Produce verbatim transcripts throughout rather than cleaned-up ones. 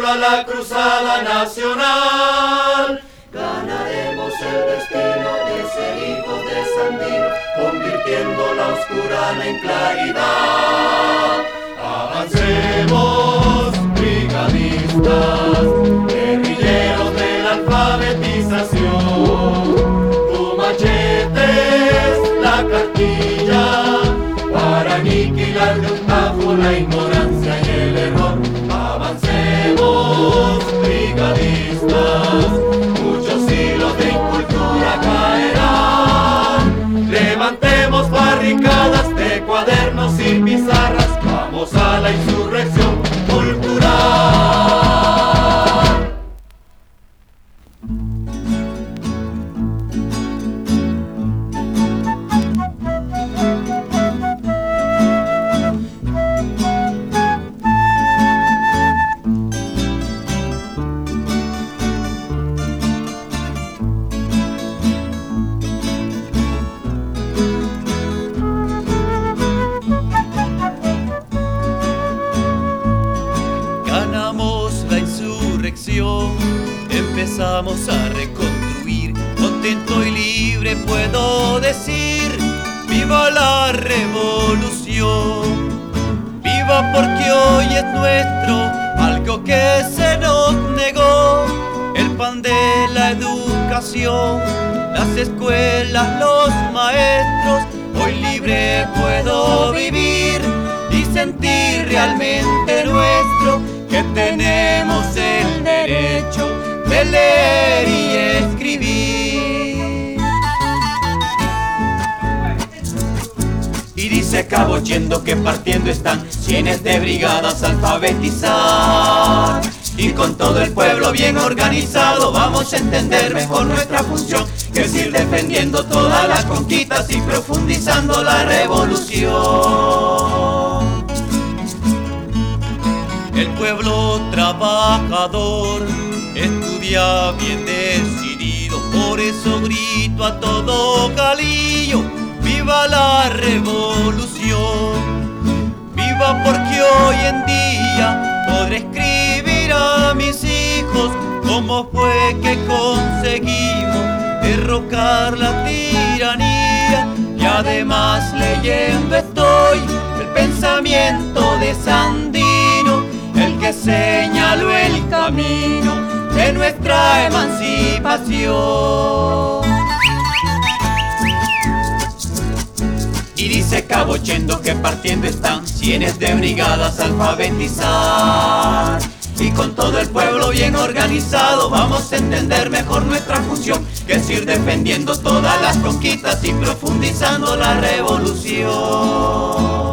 pueblo a la cruzada nacional. Ganaremos el destino de ser hijos de Sandino, convirtiendo la oscurana en claridad. Avancemos, brigadistas, guerrilleros de la alfabetización. Tu machete es la cartilla para aniquilar de un tajo la ignorancia y el error. Avancemos, brigadistas, muchos siglos de incultura caerán. Levantemos barricadas de cuadernos y pizarras, vamos a la insurrección cultural. Empezamos a reconstruir, contento y libre puedo decir, viva la revolución, viva porque hoy es nuestro algo que se nos negó, el pan de la educación, las escuelas, los maestros, hoy libre puedo vivir y sentir realmente nuestro, que tenemos el derecho de leer y escribir. Y dice Cabo Chendo que partiendo están cienes de brigadas a alfabetizar, y con todo el pueblo bien organizado vamos a entender mejor nuestra función, que es ir defendiendo todas las conquistas y profundizando la revolución. El pueblo trabajador estudia bien decidido, por eso grito a todo galillo, viva la revolución, viva porque hoy en día podré escribir a mis hijos cómo fue que conseguimos derrocar la tiranía, y además leyendo estoy el pensamiento de Sandino, el que señaló el camino de nuestra emancipación. Y dice Cabo Chendo que partiendo están cienes de brigadas a alfabetizar, y con todo el pueblo bien organizado vamos a entender mejor nuestra función, que es ir defendiendo todas las conquistas y profundizando la revolución.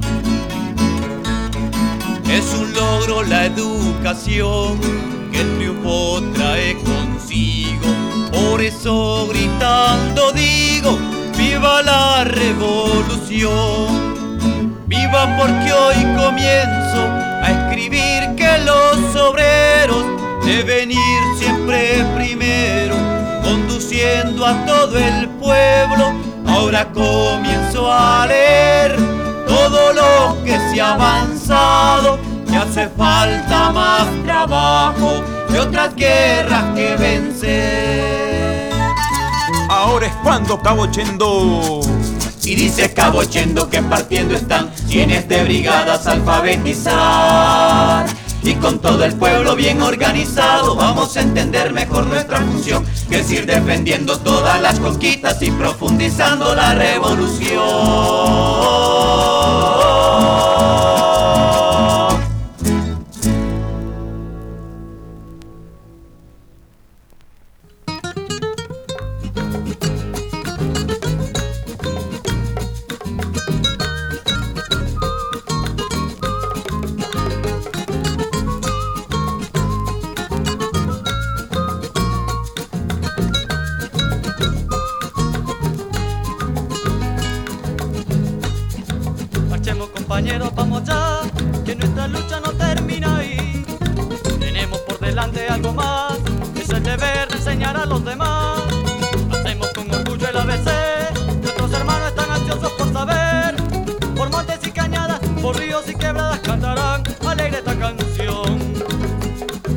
Es un logro la educación que el triunfo trae consigo, por eso gritando digo, viva la revolución, viva porque hoy comienzo a escribir que los obreros deben ir siempre primero, conduciendo a todo el pueblo. Ahora comienzo a leer todo lo que se ha avanzado, que hace falta más trabajo y otras guerras que vencer. Ahora es cuando, Cabo Chendo. Y dice Cabo Chendo que partiendo están cienes de brigadas a alfabetizar, y con todo el pueblo bien organizado vamos a entender mejor nuestra función, que es ir defendiendo todas las conquistas y profundizando la revolución. Compañeros, vamos ya, que nuestra lucha no termina ahí. Tenemos por delante algo más, es el deber de enseñar a los demás. Hacemos con orgullo el A B C, nuestros hermanos están ansiosos por saber. Por montes y cañadas, por ríos y quebradas cantarán alegre esta canción.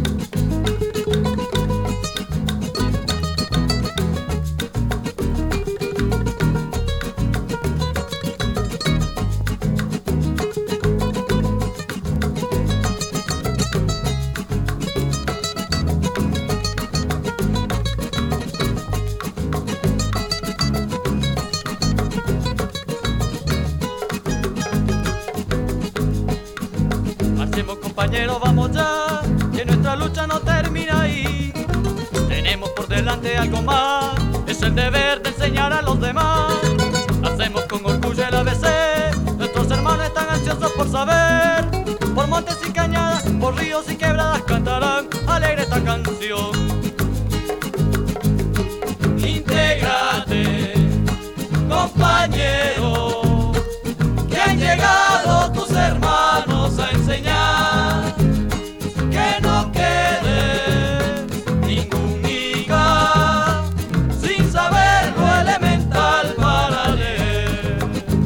Marchemos compañeros, vamos ya, que nuestra lucha no termina ahí. Tenemos por delante algo más, es el deber de enseñar a los demás. Hacemos con orgullo el A B C, nuestros hermanos están ansiosos por saber. Por montes y cañadas, por ríos y quebradas cantarán alegre esta canción. Intégrate, compañero, que han llegado tus hermanos a enseñar. Que no quede ningún higa sin saber lo elemental para leer.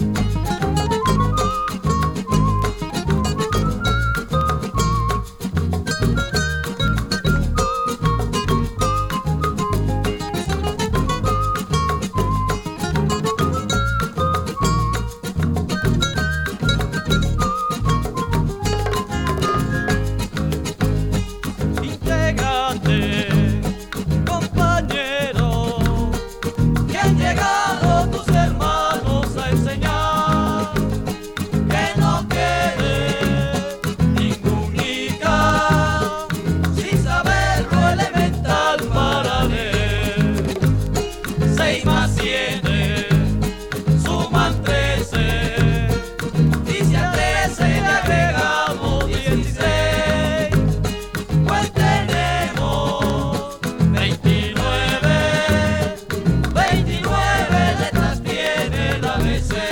Intégrate, compañero, que han llegado tus hermanos a enseñar. Que no quede ningún higa sin saber lo elemental para leer. Seis más siete suman trece, y si a trece le agregamos dieciséis, pues tenemos veintinueve. Veintinueve letras tiene el A B C.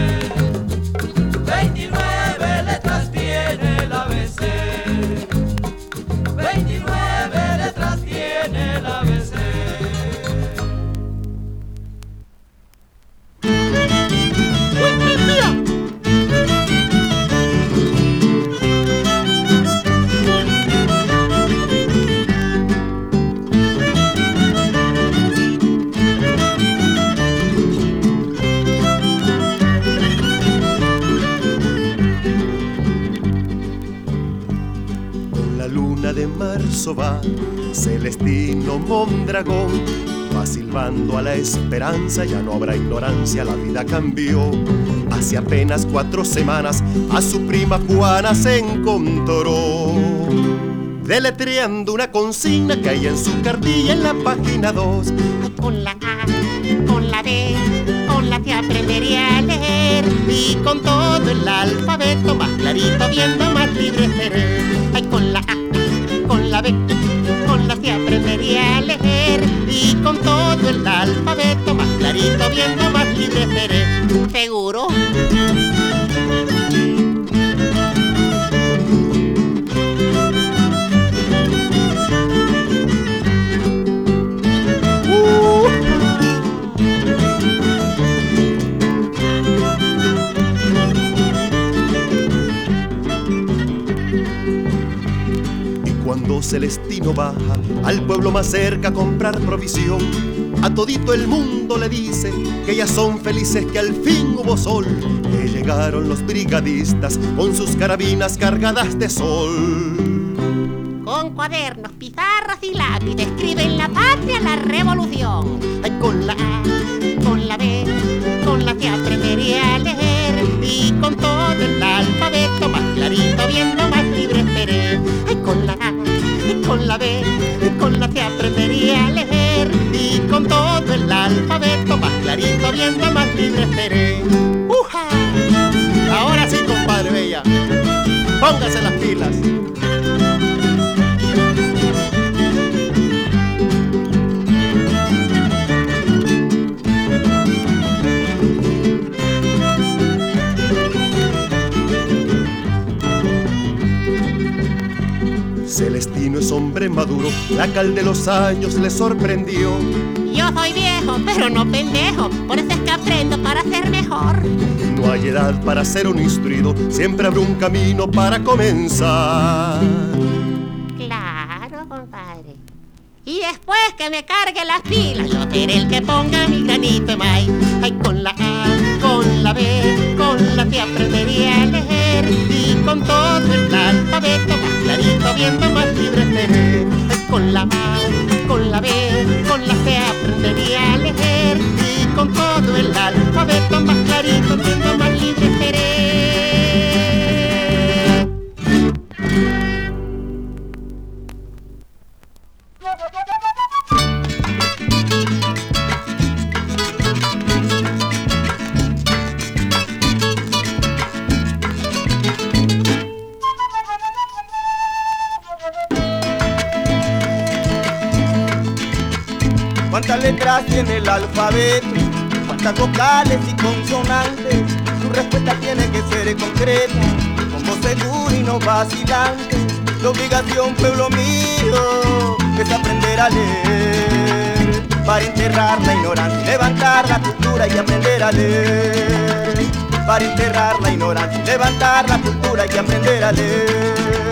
Veintinueve letras tiene el A B C. Veintinueve letras tiene el A B C. Con la luna de marzo va Celestino Mondragón, va silbando a la esperanza, ya no habrá ignorancia, la vida cambió. Hace apenas cuatro semanas a su prima Juana se encontró, deletreando una consigna que hay en su cartilla en la página dos. Con la A, con la B, con la T aprendería a leer, y con todo el alfabeto más clarito, viendo más libre seré. Ay, con la A, con la B, con la T aprendería a leer, y con todo el alfabeto más clarito, viendo más libre seré. ¿Seguro? Cuando Celestino baja al pueblo más cerca a comprar provisión, a todito el mundo le dice que ya son felices, que al fin hubo sol, que llegaron los brigadistas con sus carabinas cargadas de sol. Con cuadernos, pizarras y lápiz escriben la patria, la revolución. Ay, con la A, con la B, con la T aprendería a leer, y con todo el alfabeto más clarito, viendo más libre seré. Ay, con la A, con la B, con la T aprendería a leer, y con todo el alfabeto más clarito, viendo más libre seré. ¡Uja! Ahora sí, compadre Bella, póngase las pilas. Celestino es hombre maduro, la cal de los años le sorprendió. Yo soy viejo, pero no pendejo, por eso es que aprendo para ser mejor. No hay edad para ser un instruido, siempre habrá un camino para comenzar. Claro, compadre. Y después que me cargue las pilas, yo seré el que ponga mi granito de maíz. Ay, con la A, con la B, con la T aprendería a leer, y con todo el alfabeto más clarito, viendo más libre seré. Ay, con la A, con la B, con la T aprendería a leer, y con todo el alfabeto más clarito, viendo más libre seré. letras tiene el alfabeto? ¿Cuántas vocales y consonantes? Tu respuesta tiene que ser concreta, con voz segura y no vacilante. La obligación, pueblo mío, es aprender a leer, para enterrar la ignorancia y levantar la cultura y aprender a leer. Para enterrar la ignorancia y levantar la cultura y aprender a leer.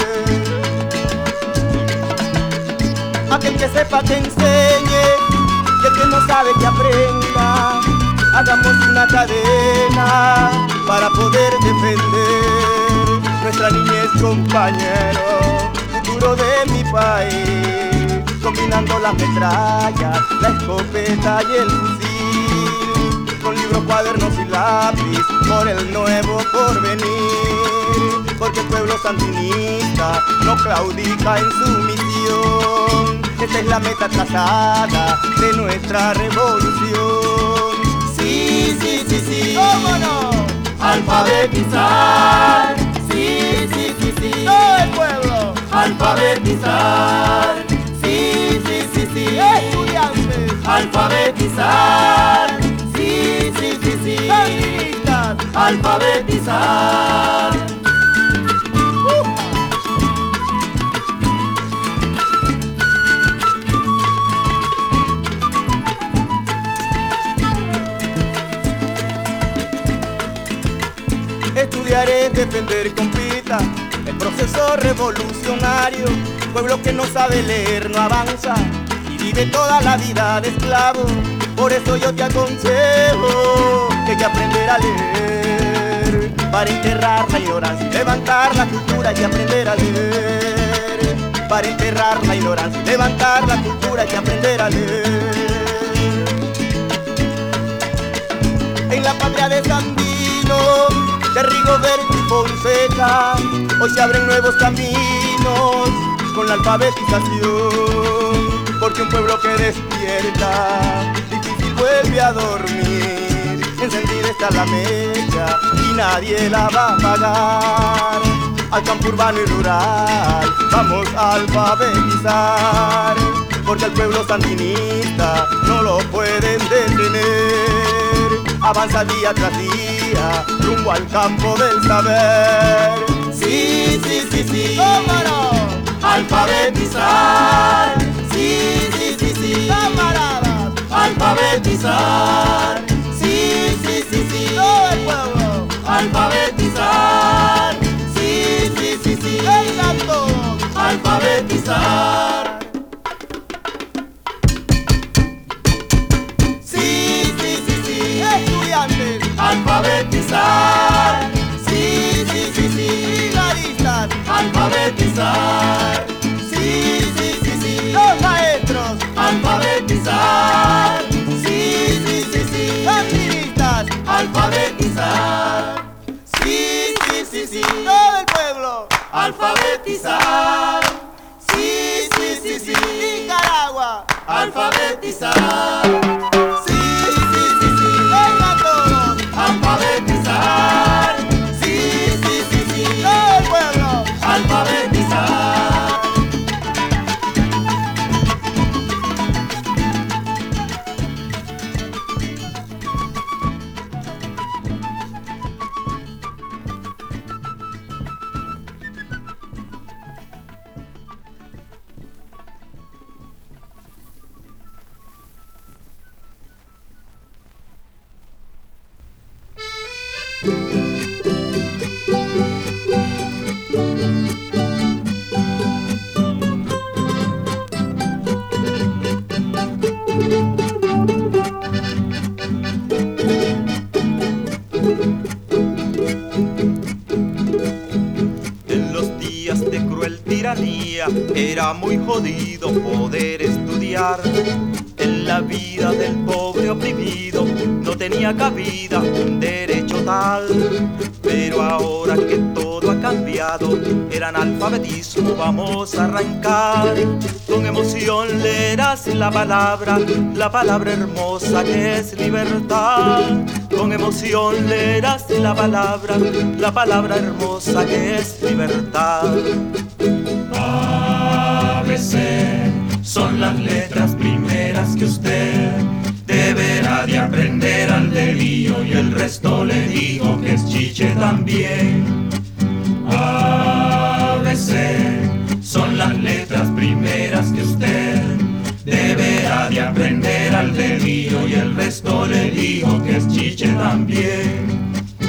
Aquel que sepa que enseñe, y el que no sabe que aprenda. Hagamos una cadena para poder defender nuestra niñez, compañero, futuro de mi país. Combinando las metrallas, la escopeta y el fusil, con libros, cuadernos y lápiz, por el nuevo porvenir. Porque el pueblo sandinista no claudica en su misión. Esta es la meta trazada de nuestra revolución. Sí, sí, sí, sí, ¿cómo no? Alfabetizar, sí, sí, sí, sí. Todo el pueblo. Alfabetizar, sí, sí, sí, sí. Estudiantes. Alfabetizar, sí, sí, sí, sí. Sandinistas. Alfabetizar. Estudiar es defender, compita, el proceso revolucionario. Pueblo que no sabe leer no avanza y vive toda la vida de esclavo. Por eso yo te aconsejo que hay que aprender a leer, para enterrar la ignorancia y levantar la cultura y aprender a leer. Para enterrar la ignorancia y levantar la cultura y aprender a leer. En la patria de Sandino, de Rigoberto y Fonseca, hoy se abren nuevos caminos con la alfabetización. Porque un pueblo que despierta, difícil vuelve a dormir. Encendida está la mecha y nadie la va a apagar. Al campo urbano y rural vamos a alfabetizar, porque el pueblo sandinista no lo pueden detener. Avanza día tras día rumbo al campo del saber. Sí, sí, sí, sí, ¿cómo no? Alfabetizar, sí, sí, sí, sí. Camaradas. Alfabetizar, sí, sí, sí, sí. Todo el pueblo. Alfabetizar, sí, sí, sí, sí. Vengan todos. Alfabetizar. Sí, sí, sí, sí. Estudiantes. Alfabetizar, sí, sí, sí, sí. Brigadistas. Alfabetizar, sí, sí, sí, sí. Los maestros. Alfabetizar, sí, sí, sí, sí. Sandinistas. Alfabetizar, sí, sí, sí, sí. Todo el pueblo. Alfabetizar, sí, sí, sí, sí. Nicaragua. Alfabetizar, Sí, sí, sí, sí. Vengan todos. alfabetizar, sí, sí, sí, sí. Todo el pueblo. Alfabetizar. En los días de cruel tiranía era muy jodido poder estudiar. En la vida del pobre oprimido no tenía cabida un derecho tal. Pero ahora que todo ha cambiado, el analfabetismo vamos a arrancar. Con emoción leerás la palabra, la palabra hermosa que es libertad. Con emoción leerás la palabra, la palabra hermosa que es libertad. A, B, C son las letras primeras que usted también. A, B, C son las letras primeras que usted deberá de aprender al dedillo, y el resto le digo que es chiche también.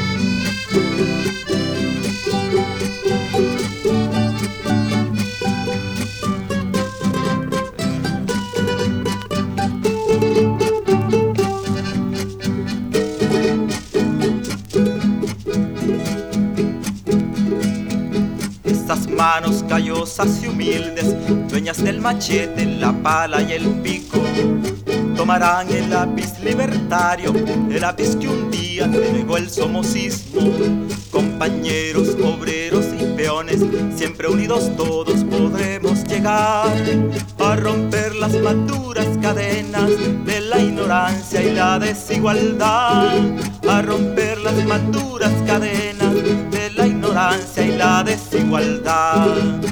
Manos callosas y humildes, dueñas del machete, la pala y el pico, tomarán el lápiz libertario, el lápiz que un día te negó el somocismo. Compañeros, obreros y peones, siempre unidos todos podremos llegar a romper las maduras cadenas de la ignorancia y la desigualdad, a romper las maduras cadenas de la ignorancia y la desigualdad.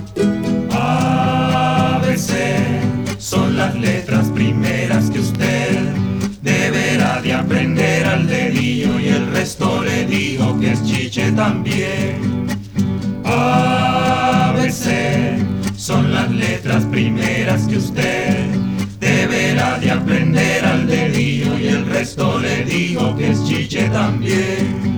A, B, C son las letras primeras que usted deberá de aprender al dedillo, y el resto le digo que es chiche también. A, B, C son las letras primeras que usted deberá de aprender al dedillo, y el resto le digo que es chiche también.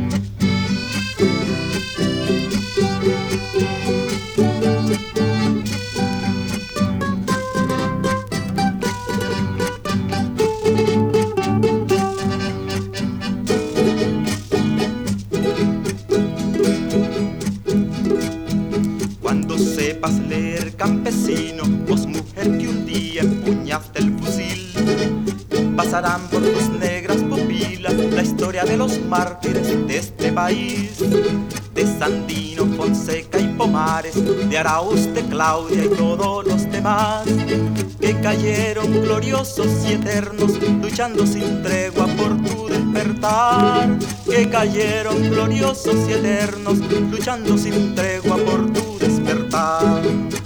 Cuando sepas leer, campesino, vos mujer que un día empuñaste el fusil, pasarán por tus negras pupilas la historia de los mártires de este país, de Sandino, Fonseca y Pomares, de Arauz, de Claudia y todos los demás, que cayeron gloriosos y eternos, luchando sin tregua por tu despertar, que cayeron gloriosos y eternos, luchando sin tregua por tu despertar.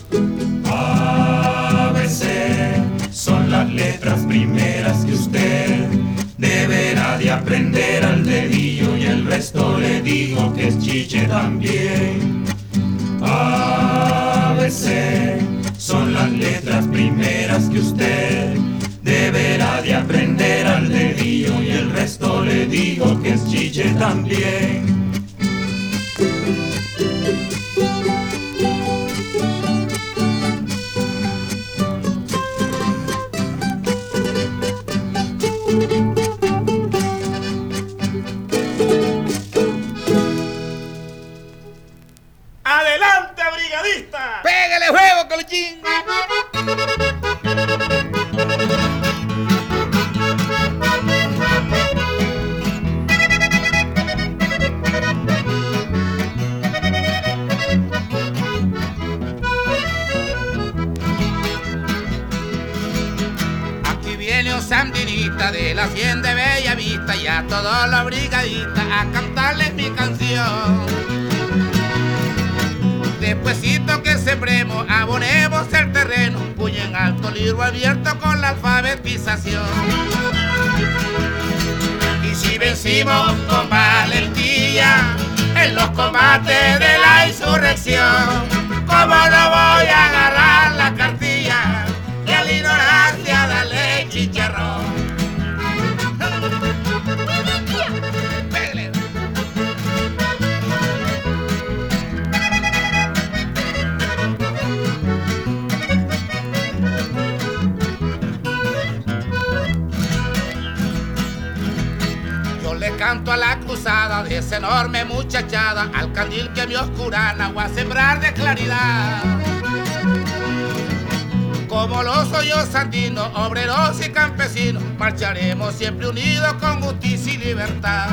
A, B, C son las letras primeras que usted deberá de aprender al dedillo, y el resto le digo que es chiche también. A, B, C son las letras primeras que usted deberá de aprender al dedillo, y el resto le digo que es chiche también. ¡Adelante, brigadista! ¡Pégale juego, Colochín! Aquí viene un sandinista de la hacienda de Bella Vista, y a todos los brigadistas a cantarles mi canción. Despuésito que sembremos, abonemos el terreno, puño en alto, libro abierto con la alfabetización. Y si vencimos con valentía en los combates de la insurrección, ¿cómo no voy a agarrar la cartilla y a la ignorancia darle chicharrón? Canto a la cruzada de esa enorme muchachada, al candil que me oscurana o a sembrar de claridad. Como los hoyos sandinos, obreros y campesinos, marcharemos siempre unidos con justicia y libertad.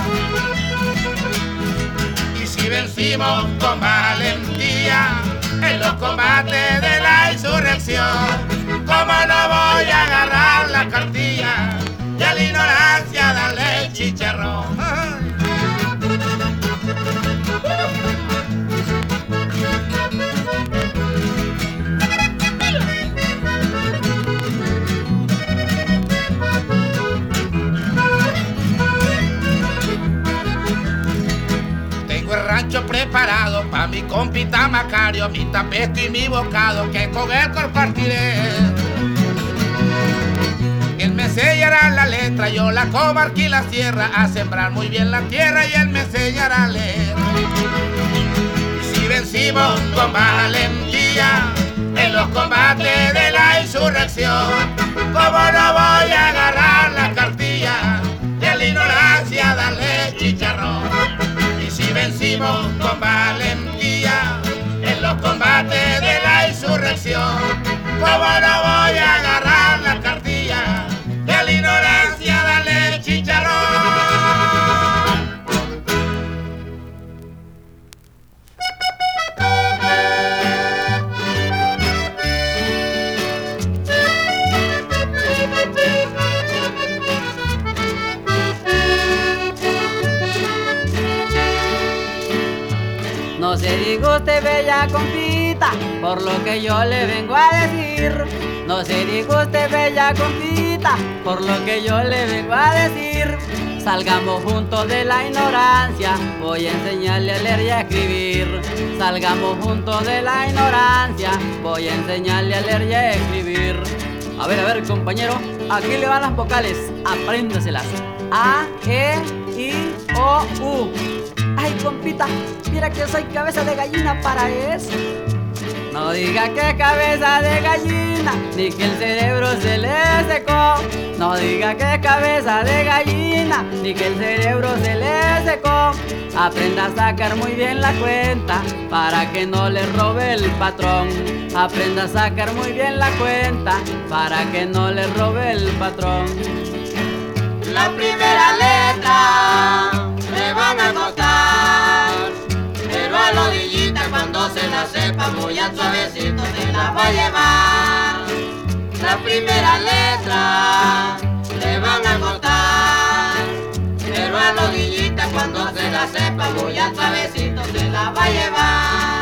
Y si vencimos con valentía en los combates de la insurrección, ¿cómo no voy a agarrar la cartilla y a la ignorancia darle el chicharrón? preparado pa' mi compita Macario, mi tapesto y mi bocado, que con él compartiré. Él me enseñará la letra, yo la comarca y la sierra, a sembrar muy bien la tierra y él me enseñará a leer. Y si vencimos con valentía en los combates de la insurrección, ¿cómo no voy a agarrar la cartilla de la ignorancia, darle chicharrón? Y si vencimos con valentía en los combates de la insurrección, ¿cómo no voy a agarrar la cartilla de la ignorancia, darle chicharrón? No se disguste, bella compita, por lo que yo le vengo a decir. No se disguste, bella compita, por lo que yo le vengo a decir. Salgamos juntos de la ignorancia, voy a enseñarle a leer y a escribir. Salgamos juntos de la ignorancia, voy a enseñarle a leer y a escribir. A ver, a ver, compañero, aquí le van las vocales, apréndaselas. A, E, I, O, U. Ay, compita, mira que soy cabeza de gallina para eso. No diga que cabeza de gallina, ni que el cerebro se le secó. No diga que cabeza de gallina, ni que el cerebro se le secó. Aprenda a sacar muy bien la cuenta, para que no le robe el patrón. Aprenda a sacar muy bien la cuenta, para que no le robe el patrón. La primera letra le van a costar, pero a la odillita cuando se la sepa muy al suavecito se la va a llevar. La primera letra le van a costar, pero a la odillita cuando se la sepa muy al suavecito se la va a llevar.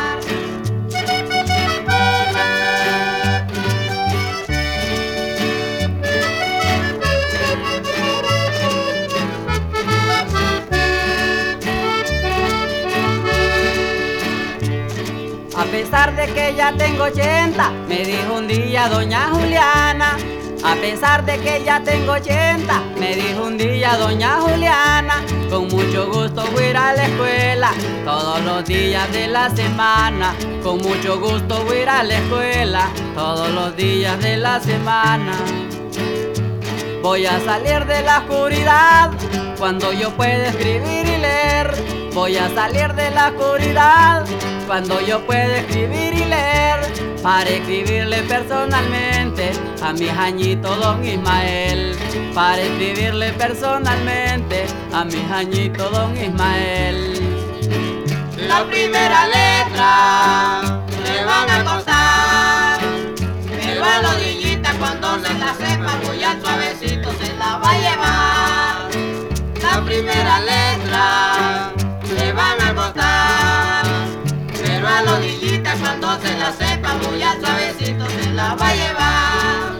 A pesar de que ya tengo ochenta, me dijo un día doña Juliana. A pesar de que ya tengo ochenta, me dijo un día doña Juliana. Con mucho gusto voy a ir a la escuela, todos los días de la semana. Con mucho gusto voy a ir a la escuela, todos los días de la semana. Voy a salir de la oscuridad, cuando yo pueda escribir y leer. Voy a salir de la oscuridad, cuando yo pueda escribir y leer, para escribirle personalmente a mi jañito don Ismael. Para escribirle personalmente a mi jañito don Ismael. La primera letra le van a costar, pero a la odillita cuando se la sepa muy al suavecito se la va a llevar. La primera letra le van a costar, pero a la odillita cuando se la sepa muy al suavecito se la va a llevar.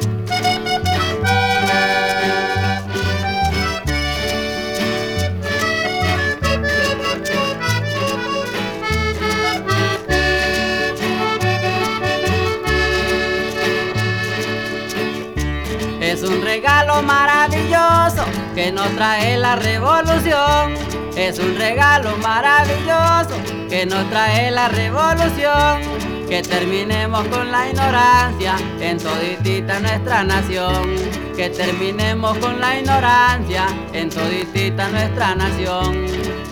Es un regalo maravilloso que nos trae la revolución. Es un regalo maravilloso que nos trae la revolución. Que terminemos con la ignorancia en toditita nuestra nación. Que terminemos con la ignorancia en toditita nuestra nación.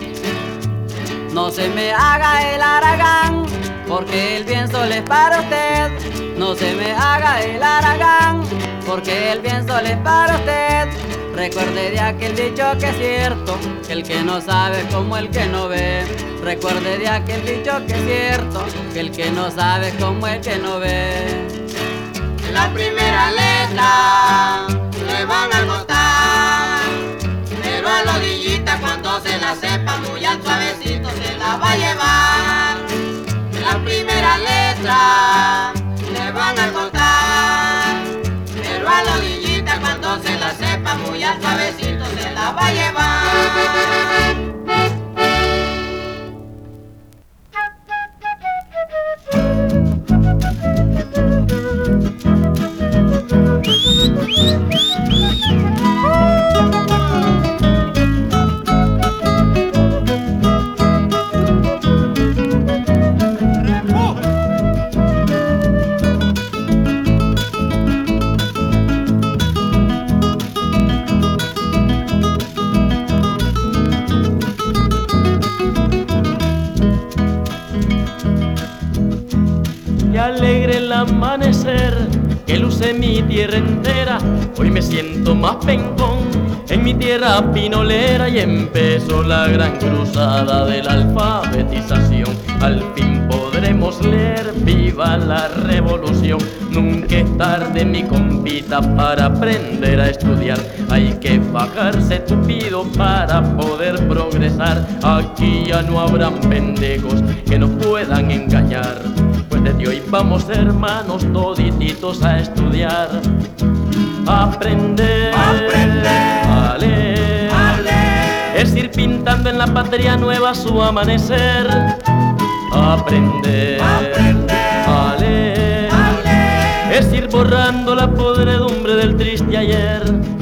No se me haga el haragán, porque el bien solo es para usted. No se me haga el haragán, porque el bien solo es para usted. Recuerde de aquel dicho que es cierto, que el que no sabe es como el que no ve. Recuerde de aquel dicho que es cierto, que el que no sabe es como el que no ve. La primera letra le van a costar, pero a la odillita cuando se la sepa muy al suavecito se la va a llevar. La primera letra le van a costar, pero a la odillita cuando se la sepa muy al suavecito se la va a llevar. Qué alegre el amanecer que luce mi tierra entera. Hoy me siento más pencón en mi tierra pinolera y empezó la gran cruzada de la alfabetización. Al fin podremos leer, viva la revolución. Nunca es tarde, mi compita, para aprender a estudiar. Hay que bajarse tupido para poder progresar. Aquí ya no habrán pendejos que nos puedan engañar, pues desde hoy vamos hermanos todititos a estudiar. Aprender, aprender, a leer, a leer, es ir pintando en la patria nueva su amanecer. Aprender, aprender, a leer, a leer, es ir borrando la podredumbre del triste ayer.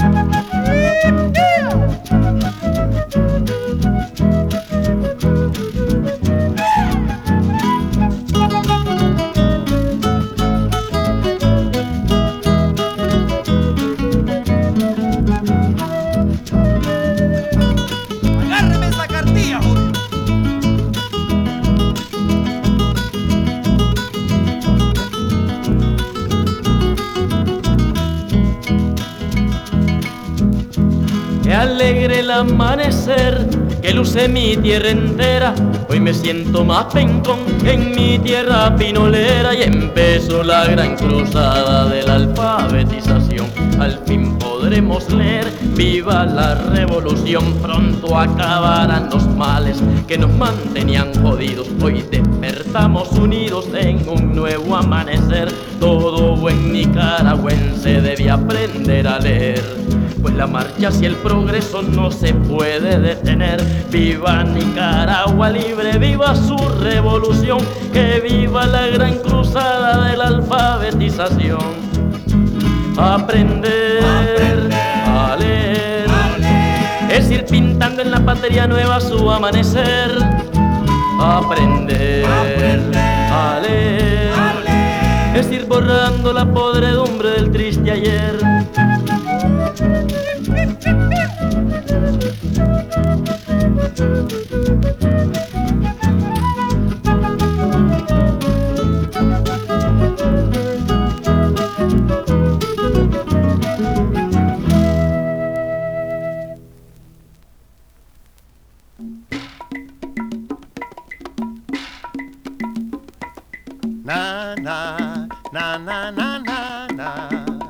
Qué alegre el amanecer que luce mi tierra entera. Hoy me siento más pencón en mi tierra pinolera y empezó la gran cruzada de la alfabetización. Al fin podremos leer, viva la revolución. Pronto acabarán los males que nos mantenían jodidos. Hoy despertamos unidos en un nuevo amanecer. Todo buen nicaragüense debe aprender a leer, pues la marcha hacia el progreso no se puede detener. Viva Nicaragua libre, viva su revolución, que viva la gran cruzada de la alfabetización. Aprender, aprender, a leer, a leer, es ir pintando en la patria nueva su amanecer. Aprender, aprender, a leer, a leer, es ir borrando la podredumbre del triste ayer. Na na na na na na na.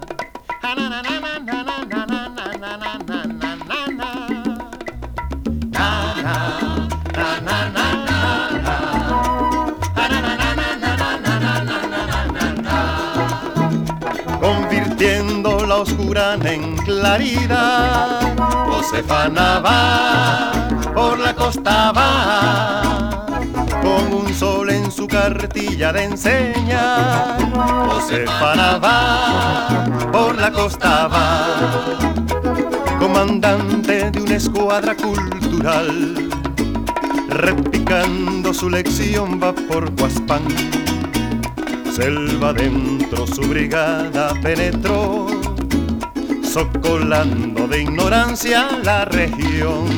Convirtiendo la oscuridad en claridad, Josefana va, por la costa va, con un sol en su cartilla de enseñar. Josefana va, por la costa va, comandante de una escuadra cultural, repicando su lección va por Huaspán. Selva dentro su brigada penetró, socolando de ignorancia la región.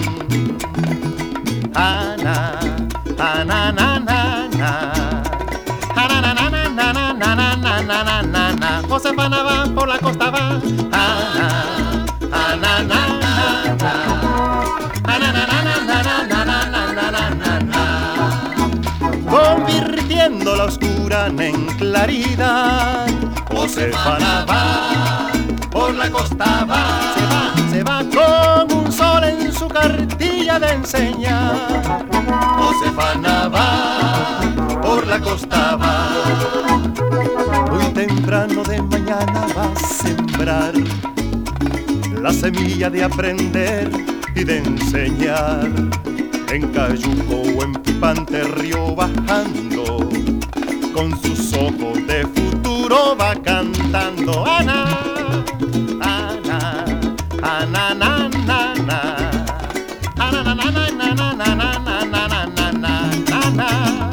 Ana, ana, na, na, na. Ana, na, na, na, na, na, na, na, na, na, na. Josefana va por la costa va. Ana, ana, na, na, na. Ana, na, na, na, na, na, na, na, na, na, na. Convirtiendo la oscuridad en claridad, Josefana va, por la costa va, se va, se va con un sol en su cartilla de enseñar. Josefana va, por la costa va, muy temprano de mañana va a sembrar la semilla de aprender y de enseñar. En Cayuco o en Pipante Río bajando, con sus ojos de futuro va cantando. Ana, Ana, Ana, na, na, na. Ana, na, na, na, na, na, na, na, na, na, na, na, na.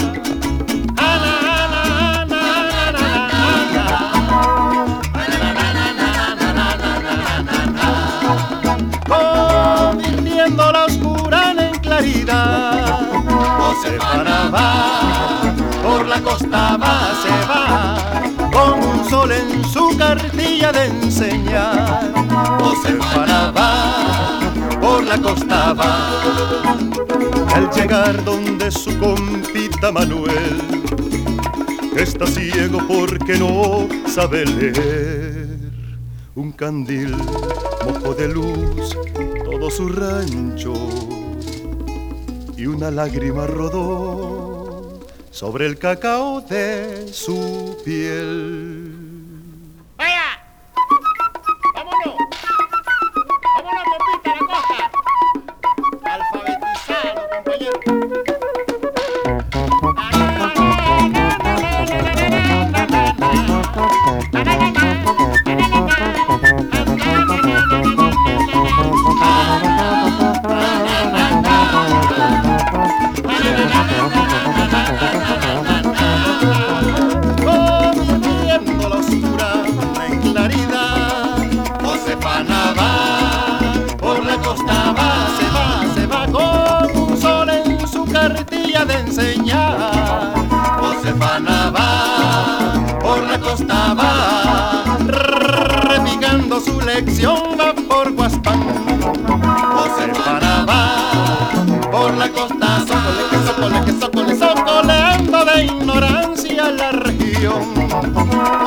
Convirtiendo la oscuridad en claridad, Josefana va, por la costa va, se va. cartilla de enseñar. Josefana va, por la costa va. Al llegar donde su compita Manuel, que está ciego porque no sabe leer, un candil mojo de luz todo su rancho y una lágrima rodó sobre el cacao de su piel. ¡Vaya! ¡Vámonos! ¡Vámonos, compita, a la costa! Alfabetizado, compañero. Convirtiendo la oscura en claridad, Josefana va, por la costa va, se va, se va con un sol en su cartilla de enseñar. Josefana va, por la costa va, repicando su lección va por Guaspán. Josefana va, por la costa socole, que socole, que socole, socoleando de ignorancia la región.